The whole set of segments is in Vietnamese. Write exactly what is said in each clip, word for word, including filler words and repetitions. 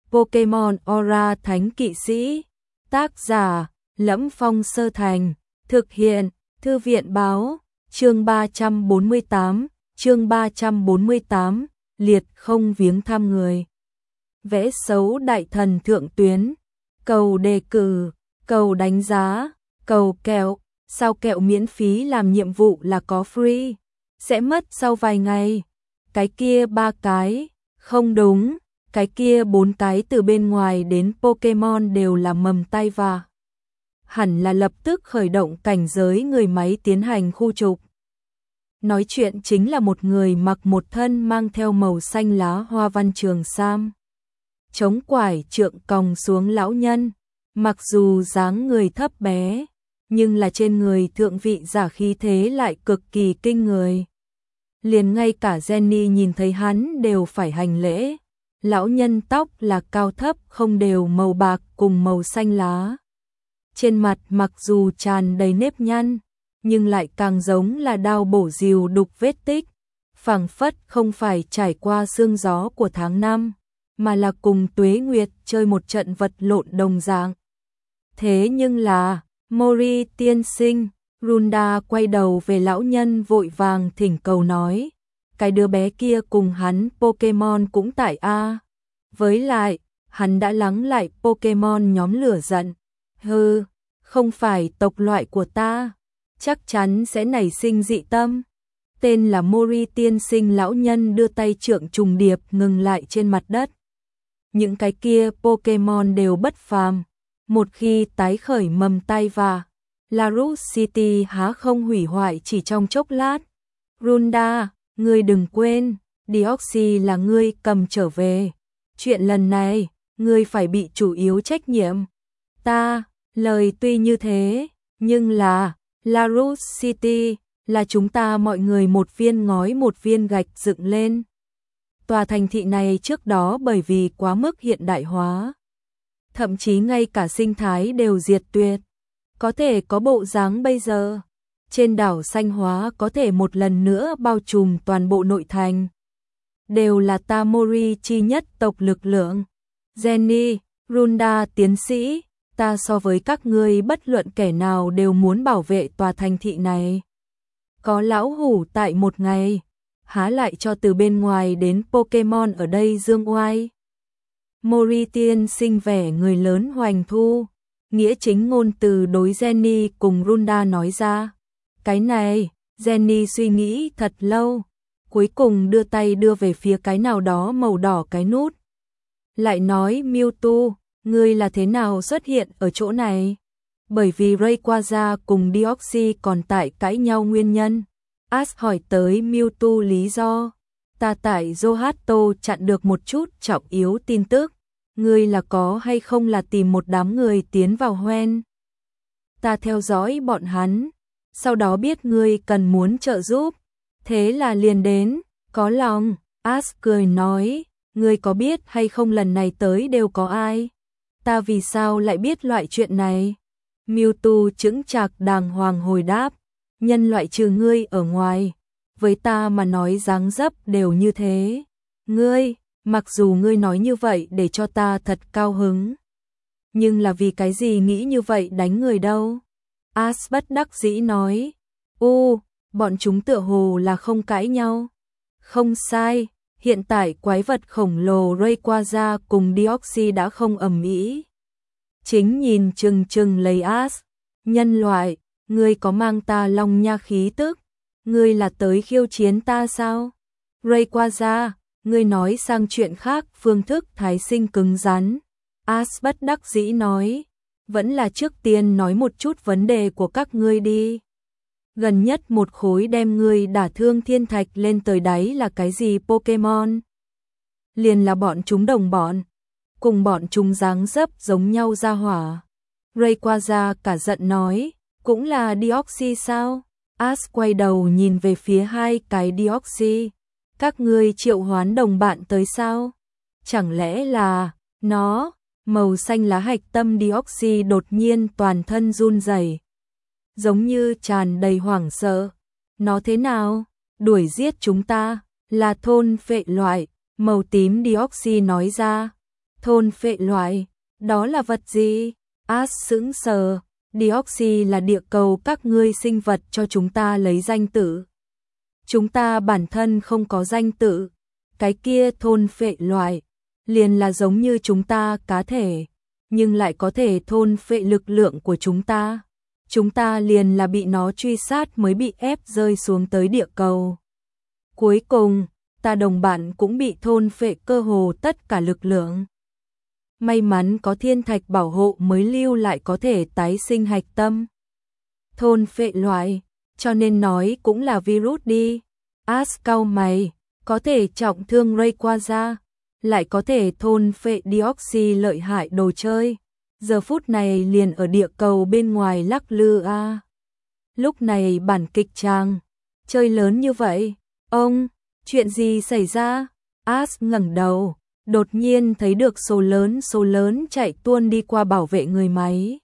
Pokemon Aura Thánh Kỵ Sĩ. Tác giả: Lẫm Phong Sơ Thành. Thực hiện: Thư viện Báo. Chương ba trăm bốn mươi tám. Chương ba trăm bốn mươi tám. Liệt không viếng thăm người. Vẽ xấu đại thần thượng tuyến. Cầu đề cử, cầu đánh giá, cầu kẹo. Sao kẹo miễn phí làm nhiệm vụ là có free? Sẽ mất sau vài ngày. Cái kia ba cái, không đúng, cái kia bốn cái từ bên ngoài đến Pokemon đều là mầm tai vạ. Hẳn là lập tức khởi động cảnh giới người máy tiến hành khu trục. Nói chuyện chính là một người mặc một thân mang theo màu xanh lá hoa văn trường sam. Chống quải trượng còng xuống lão nhân, mặc dù dáng người thấp bé, nhưng là trên người thượng vị giả khí thế lại cực kỳ kinh người. Liền ngay cả Jenny nhìn thấy hắn đều phải hành lễ. Lão nhân tóc là cao thấp không đều màu bạc cùng màu xanh lá. Trên mặt mặc dù tràn đầy nếp nhăn, nhưng lại càng giống là đao bổ rìu đục vết tích, phảng phất không phải trải qua sương gió của tháng năm, mà là cùng Tuế Nguyệt chơi một trận vật lộn đồng dạng. Thế nhưng là, Mori tiên sinh, Runda quay đầu về lão nhân vội vàng thỉnh cầu nói, cái đứa bé kia cùng hắn Pokemon cũng tại a. Với lại, hắn đã lắng lại Pokemon nhóm lửa giận. Hừ, không phải tộc loại của ta, chắc chắn sẽ nảy sinh dị tâm. Tên là Mori tiên sinh lão nhân đưa tay trượng trùng điệp ngừng lại trên mặt đất. Những cái kia Pokemon đều bất phàm, một khi tái khởi mầm tai vạ, Larus City há không hủy hoại chỉ trong chốc lát. Runda, ngươi đừng quên, Deoxys là ngươi cầm trở về. Chuyện lần này, ngươi phải bị chủ yếu trách nhiệm. Ta, lời tuy như thế, nhưng là, Larus City, là chúng ta mọi người một viên ngói một viên gạch dựng lên. Tòa thành thị này trước đó bởi vì quá mức hiện đại hóa, thậm chí ngay cả sinh thái đều diệt tuyệt. Có thể có bộ dáng bây giờ, trên đảo xanh hóa có thể một lần nữa bao trùm toàn bộ nội thành. Đều là ta Mori chi nhất tộc lực lượng. Jenny, Runda tiến sĩ, ta so với các ngươi bất luận kẻ nào đều muốn bảo vệ tòa thành thị này. Có lão hủ tại một ngày, há lại cho từ bên ngoài đến Pokemon ở đây dương oai. Mori tiên sinh vẻ người lớn hoành thu, nghĩa chính ngôn từ đối Jenny cùng Runda nói ra. Cái này, Jenny suy nghĩ thật lâu, cuối cùng đưa tay đưa về phía cái nào đó màu đỏ cái nút. Lại nói Mewtwo, ngươi là thế nào xuất hiện ở chỗ này? Bởi vì Rayquaza cùng Deoxys còn tại cãi nhau nguyên nhân. Ash hỏi tới Mewtwo lý do. Ta tại Johto chặn được một chút trọng yếu tin tức. Ngươi là có hay không là tìm một đám người tiến vào Hoenn? Ta theo dõi bọn hắn, sau đó biết ngươi cần muốn trợ giúp, thế là liền đến, có lòng. Ash cười nói, ngươi có biết hay không lần này tới đều có ai? Ta vì sao lại biết loại chuyện này? Mewtwo chững chạc đàng hoàng hồi đáp, nhân loại trừ ngươi ở ngoài, với ta mà nói dáng dấp đều như thế. Ngươi, mặc dù ngươi nói như vậy để cho ta thật cao hứng, nhưng là vì cái gì nghĩ như vậy đánh người đâu? Ash bất đắc dĩ nói, u, bọn chúng tựa hồ là không cãi nhau. Không sai, hiện tại quái vật khổng lồ Rayquaza cùng Deoxys đã không ầm ĩ. Chính nhìn chừng chừng lấy Ash, nhân loại, ngươi có mang ta long nha khí tức, ngươi là tới khiêu chiến ta sao? Rayquaza, ngươi nói sang chuyện khác, phương thức thái sinh cứng rắn. Ash bất đắc dĩ nói, vẫn là trước tiên nói một chút vấn đề của các ngươi đi. Gần nhất một khối đem ngươi đả thương thiên thạch lên tới đáy là cái gì Pokemon? Liền là bọn chúng đồng bọn, cùng bọn chúng dáng dấp giống nhau ra hỏa. Rayquaza cả giận nói, cũng là Deoxys sao? Ash quay đầu nhìn về phía hai cái Deoxys. Các ngươi triệu hoán đồng bạn tới sao? Chẳng lẽ là nó? Màu xanh lá hạch tâm Deoxys đột nhiên toàn thân run rẩy, giống như tràn đầy hoảng sợ. Nó thế nào? Đuổi giết chúng ta, là thôn vệ loại. Màu tím Deoxys nói ra. Thôn phệ loại, đó là vật gì? Ash sững sờ, Deoxy là địa cầu các ngươi sinh vật cho chúng ta lấy danh tự. Chúng ta bản thân không có danh tự, cái kia thôn phệ loại, liền là giống như chúng ta cá thể, nhưng lại có thể thôn phệ lực lượng của chúng ta. Chúng ta liền là bị nó truy sát mới bị ép rơi xuống tới địa cầu. Cuối cùng, ta đồng bạn cũng bị thôn phệ cơ hồ tất cả lực lượng. May mắn có thiên thạch bảo hộ mới lưu lại có thể tái sinh hạch tâm. Thôn phệ loại, cho nên nói cũng là virus đi. Ash cau mày, có thể trọng thương Rayquaza, lại có thể thôn phệ Deoxy lợi hại đồ chơi. Giờ phút này liền ở địa cầu bên ngoài lắc lư a. À. Lúc này bản kịch tràng, chơi lớn như vậy, ông, chuyện gì xảy ra? Ash ngẩng đầu, đột nhiên thấy được số lớn số lớn chạy tuôn đi qua bảo vệ người máy.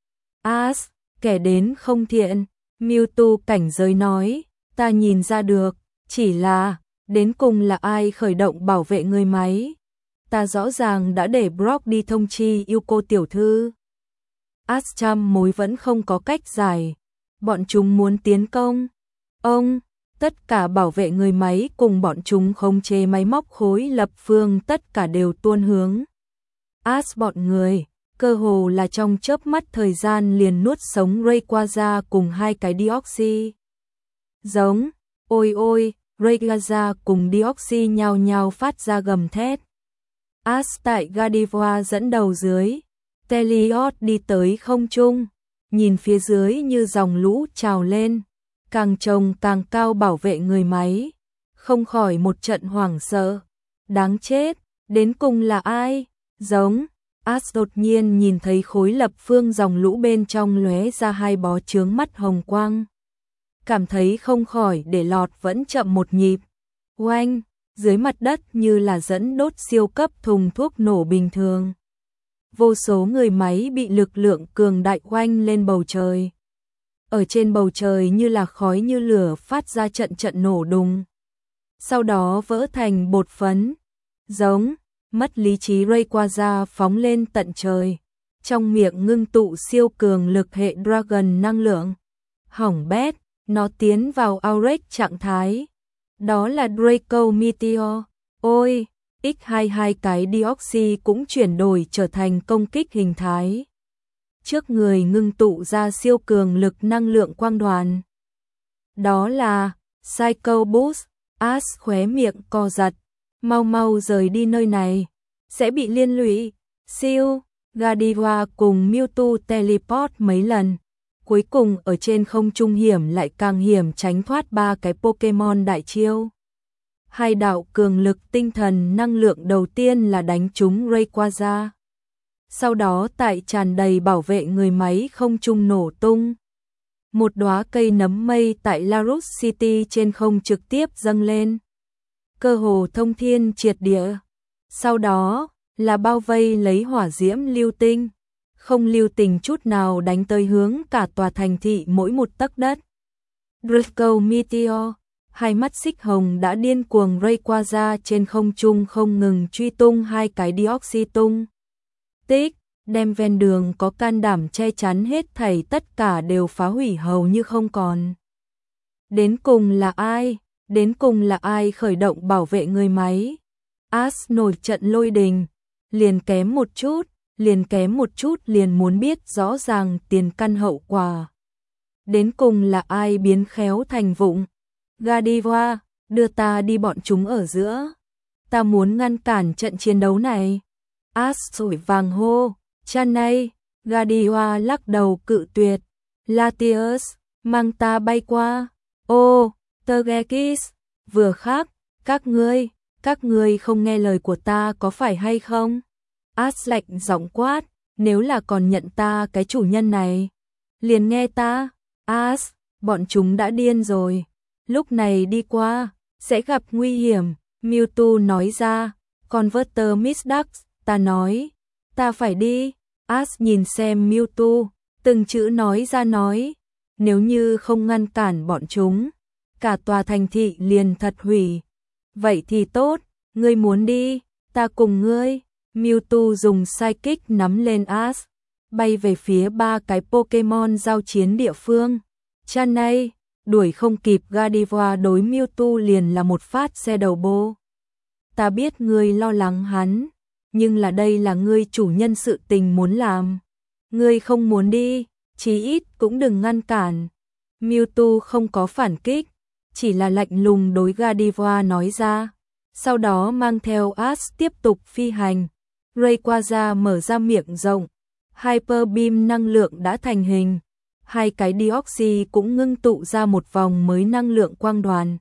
Ash, kẻ đến không thiện, Mewtwo cảnh giới nói, ta nhìn ra được, chỉ là, đến cùng là ai khởi động bảo vệ người máy? Ta rõ ràng đã để Brock đi thông chi yêu cô tiểu thư. Ash trăm mối vẫn không có cách giải. Bọn chúng muốn tiến công. Ông, tất cả bảo vệ người máy cùng bọn chúng khống chế máy móc khối lập phương tất cả đều tuôn hướng. Ash bọn người, cơ hồ là trong chớp mắt thời gian liền nuốt sống Rayquaza cùng hai cái Deoxy. Giống, ôi ôi, Rayquaza cùng Deoxy nhao nhao phát ra gầm thét. Ash tại Gardevoir dẫn đầu dưới, Telios đi tới không trung, nhìn phía dưới như dòng lũ trào lên, càng trông càng cao bảo vệ người máy, không khỏi một trận hoảng sợ. Đáng chết, đến cùng là ai? Giống, Ash đột nhiên nhìn thấy khối lập phương dòng lũ bên trong lóe ra hai bó chướng mắt hồng quang. Cảm thấy không khỏi để lọt vẫn chậm một nhịp. Oanh! Dưới mặt đất như là dẫn đốt siêu cấp thùng thuốc nổ bình thường. Vô số người máy bị lực lượng cường đại oanh lên bầu trời. Ở trên bầu trời như là khói như lửa phát ra trận trận nổ đùng. Sau đó vỡ thành bột phấn. Giống, mất lý trí Rayquaza phóng lên tận trời. Trong miệng ngưng tụ siêu cường lực hệ Dragon năng lượng. Hỏng bét, nó tiến vào Aurek trạng thái. Đó là Draco Meteor. Ôi, ích hai mươi hai cái Deoxy cũng chuyển đổi trở thành công kích hình thái. Trước người ngưng tụ ra siêu cường lực năng lượng quang đoàn. Đó là Psycho Boost. Ash khóe miệng co giật. Mau mau rời đi nơi này. Sẽ bị liên lụy. Siêu, Gardevoir cùng Mewtwo teleport mấy lần. Cuối cùng ở trên không trung hiểm lại càng hiểm tránh thoát ba cái Pokemon đại chiêu. Hai đạo cường lực tinh thần năng lượng đầu tiên là đánh trúng Rayquaza. Sau đó tại tràn đầy bảo vệ người máy không trung nổ tung. Một đóa cây nấm mây tại Larus City trên không trực tiếp dâng lên. Cơ hồ thông thiên triệt địa. Sau đó là bao vây lấy hỏa diễm lưu tinh. Không lưu tình chút nào đánh tới hướng cả tòa thành thị mỗi một tấc đất. Draco Meteor, hai mắt xích hồng đã điên cuồng Rayquaza trên không trung không ngừng truy tung hai cái Deoxy tung. Tích, đem ven đường có can đảm che chắn hết thảy tất cả đều phá hủy hầu như không còn. Đến cùng là ai? Đến cùng là ai khởi động bảo vệ người máy? Ash nổi trận lôi đình, liền kém một chút. Liền kém một chút liền muốn biết rõ ràng tiền căn hậu quả. Đến cùng là ai biến khéo thành vụng? Gardevoir, đưa ta đi bọn chúng ở giữa. Ta muốn ngăn cản trận chiến đấu này. Ash sủi vàng hô, Chanay, Gardevoir lắc đầu cự tuyệt. Latios, mang ta bay qua. Ô, Togekiss, vừa khác, các ngươi, các ngươi không nghe lời của ta có phải hay không? Ash lạnh giọng quát, nếu là còn nhận ta cái chủ nhân này, liền nghe ta. Ash, bọn chúng đã điên rồi, lúc này đi qua, sẽ gặp nguy hiểm, Mewtwo nói ra, Converter Misdax, ta nói, ta phải đi. Ash nhìn xem Mewtwo, từng chữ nói ra nói, nếu như không ngăn cản bọn chúng, cả tòa thành thị liền thật hủy. Vậy thì tốt, ngươi muốn đi, ta cùng ngươi. Mewtwo dùng Psychic nắm lên Ash, bay về phía ba cái Pokemon giao chiến địa phương. Chanay, đuổi không kịp Gardevoir đối Mewtwo liền là một phát xe đầu bô. Ta biết ngươi lo lắng hắn, nhưng là đây là ngươi chủ nhân sự tình muốn làm. Ngươi không muốn đi, chí ít cũng đừng ngăn cản. Mewtwo không có phản kích, chỉ là lạnh lùng đối Gardevoir nói ra. Sau đó mang theo Ash tiếp tục phi hành. Rayquaza mở ra miệng rộng, Hyper Beam năng lượng đã thành hình. Hai cái Deoxys cũng ngưng tụ ra một vòng mới năng lượng quang đoàn.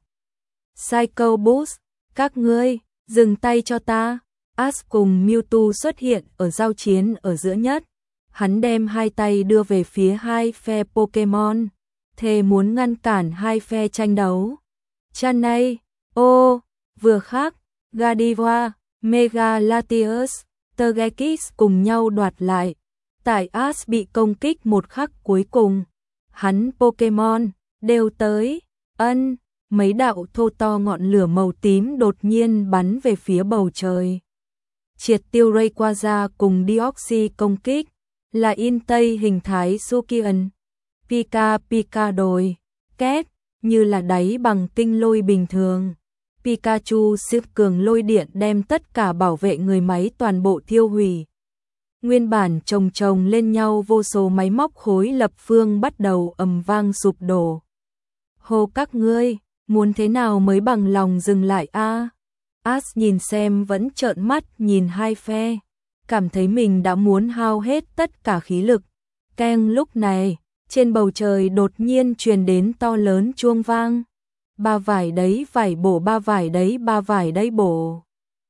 Psycho Boost, các ngươi, dừng tay cho ta. Ash cùng Mewtwo xuất hiện ở giao chiến ở giữa nhất. Hắn đem hai tay đưa về phía hai phe Pokemon, thề muốn ngăn cản hai phe tranh đấu. Chanay, ô, vừa khác, Gardevoir, Mega Latios, Togekiss cùng nhau đoạt lại. Tại Ash bị công kích một khắc cuối cùng, hắn Pokemon đều tới, ân, mấy đạo thô to ngọn lửa màu tím đột nhiên bắn về phía bầu trời. Triệt tiêu Rayquaza cùng Deoxys công kích, là Entei hình thái Sukian, Pika Pika đồi, két, như là đáy bằng tinh lôi bình thường. Pikachu siêu cường lôi điện đem tất cả bảo vệ người máy toàn bộ thiêu hủy. Nguyên bản chồng chồng lên nhau vô số máy móc khối lập phương bắt đầu ầm vang sụp đổ. Hô các ngươi, muốn thế nào mới bằng lòng dừng lại a? À? Ash nhìn xem vẫn trợn mắt nhìn hai phe, cảm thấy mình đã muốn hao hết tất cả khí lực. Keng lúc này, trên bầu trời đột nhiên truyền đến to lớn chuông vang. Ba vải đấy vải bổ, ba vải đấy ba vải đấy bổ.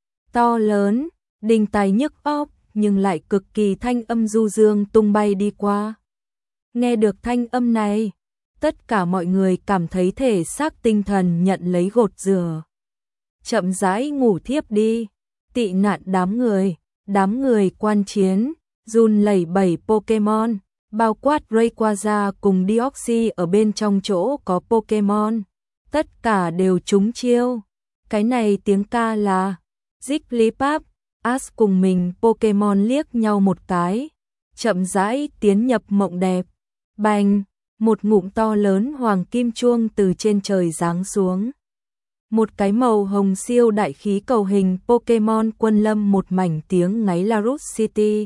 To lớn, đình tài nhức óc, nhưng lại cực kỳ thanh âm du dương tung bay đi qua. Nghe được thanh âm này, tất cả mọi người cảm thấy thể xác tinh thần nhận lấy gột rửa. Chậm rãi ngủ thiếp đi, tị nạn đám người, đám người quan chiến, run lẩy bẩy Pokemon, bao quát Rayquaza cùng Deoxys ở bên trong chỗ có Pokemon. Tất cả đều trúng chiêu. Cái này tiếng ca là Jigglypuff. Ash cùng mình Pokemon liếc nhau một cái, chậm rãi tiến nhập mộng đẹp. Bành, một ngụm to lớn hoàng kim chuông từ trên trời giáng xuống. Một cái màu hồng siêu đại khí cầu hình Pokemon quân lâm một mảnh tiếng ngáy Larut City.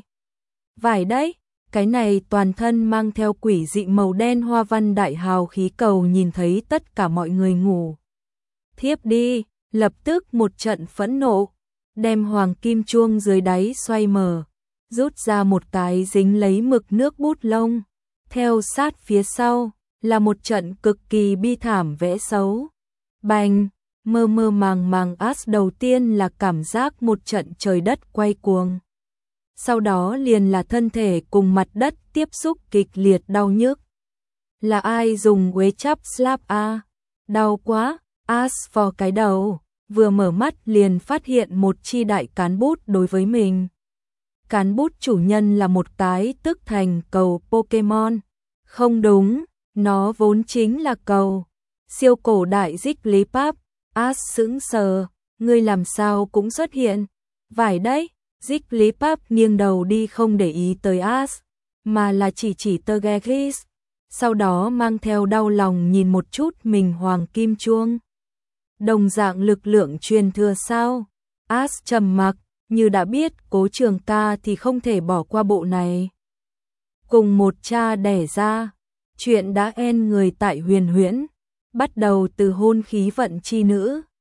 Vải đấy, cái này toàn thân mang theo quỷ dị màu đen hoa văn đại hào khí cầu nhìn thấy tất cả mọi người ngủ thiếp đi, lập tức một trận phẫn nộ, đem hoàng kim chuông dưới đáy xoay mở, rút ra một cái dính lấy mực nước bút lông, theo sát phía sau là một trận cực kỳ bi thảm vẽ xấu. Bành, mơ mơ màng màng Ash đầu tiên là cảm giác một trận trời đất quay cuồng. Sau đó liền là thân thể cùng mặt đất tiếp xúc kịch liệt đau nhức. Là ai dùng quế chắp slap a? Đau quá, Ash vò cái đầu, vừa mở mắt liền phát hiện một chi đại cán bút đối với mình. Cán bút chủ nhân là một cái tức thành cầu Pokemon. Không đúng, nó vốn chính là cầu. Siêu cổ đại Jigglypuff. Ash sững sờ, ngươi làm sao cũng xuất hiện. Vải đấy. Jigglypuff nghiêng đầu đi không để ý tới Ash, mà là chỉ chỉ Togekiss, sau đó mang theo đau lòng nhìn một chút mình hoàng kim chuông. Đồng dạng lực lượng truyền thừa sao? Ash trầm mặc, như đã biết Cố Trường Ca thì không thể bỏ qua bộ này. Cùng một cha đẻ ra, chuyện đã end người tại Huyền Huyễn, bắt đầu từ hôn khí vận chi nữ.